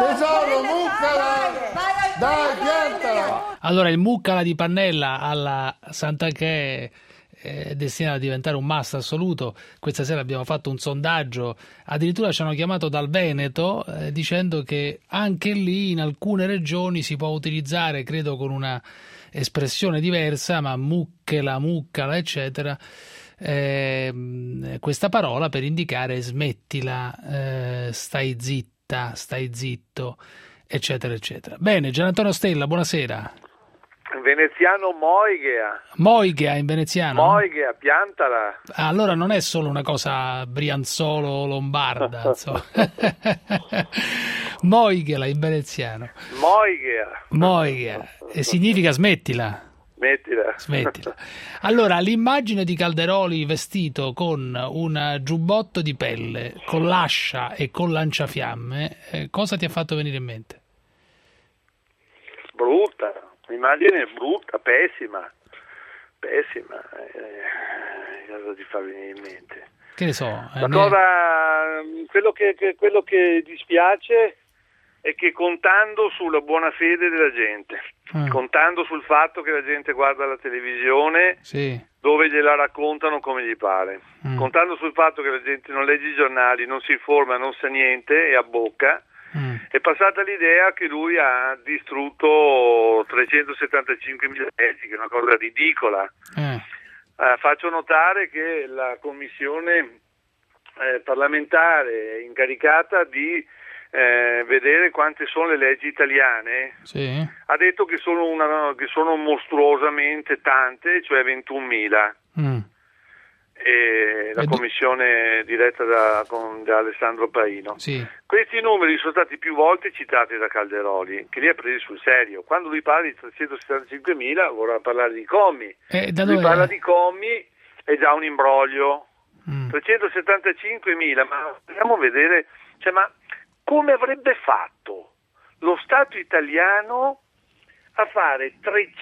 Tesoro, muccala! Dai, piantala! Allora, il muccala di Pannella alla Santanchè è destinato a diventare un must assoluto. Questa sera abbiamo fatto un sondaggio, addirittura ci hanno chiamato dal Veneto dicendo che anche lì in alcune regioni si può utilizzare, credo con una espressione diversa, ma mucchela, muccala, eccetera, questa parola per indicare smettila, stai zitta, stai zitto, eccetera, eccetera. Bene, Gianantonio Stella, buonasera. Veneziano Moighea. Moighea in veneziano? Moighea, piantala. Allora non è solo una cosa brianzolo-lombarda, insomma. Moighela in veneziano. Moighea. Moighea. Significa smettila. Smettila. Allora, l'immagine di Calderoli vestito con un giubbotto di pelle, con l'ascia e con lanciafiamme, cosa ti ha fatto venire in mente? Brutta. L'immagine è brutta, pessima. Cosa ti fa venire in mente? Che ne so. Quello che dispiace è che contando sulla buona fede della gente, contando sul fatto che la gente guarda la televisione, sì, dove gliela raccontano come gli pare, contando sul fatto che la gente non legge i giornali, non si informa, non sa niente e abbocca, è passata l'idea che lui ha distrutto 375.000 leggi, che è una cosa ridicola. Faccio notare che la commissione parlamentare incaricata di vedere quante sono le leggi italiane, sì, ha detto che sono mostruosamente tante, cioè 21.000. La commissione diretta da Alessandro Paino. Sì. Questi numeri sono stati più volte citati da Calderoli, che li ha presi sul serio. Quando lui parla di 375.000 vorrà parlare di commi. Lui parla di commi, è già un imbroglio. 375.000, ma vogliamo vedere, ma come avrebbe fatto lo Stato italiano a fare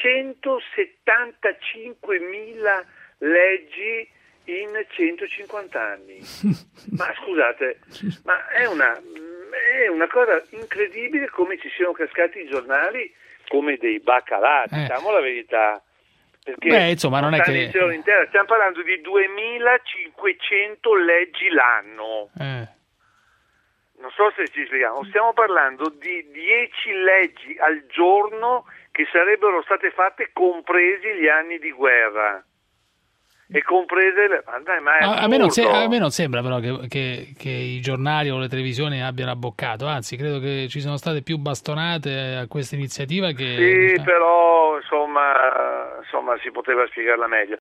375.000 leggi in 150 anni? Ma scusate, ma è una cosa incredibile come ci siano cascati i giornali come dei baccalà, diciamo la verità. Perché insomma, non è che stiamo parlando di 2.500 leggi l'anno. Non so se ci spieghiamo, stiamo parlando di 10 leggi al giorno che sarebbero state fatte compresi gli anni di guerra. E comprese a me non sembra però che i giornali o le televisioni abbiano abboccato, anzi credo che ci sono state più bastonate a questa iniziativa che... Sì, però insomma si poteva spiegarla meglio.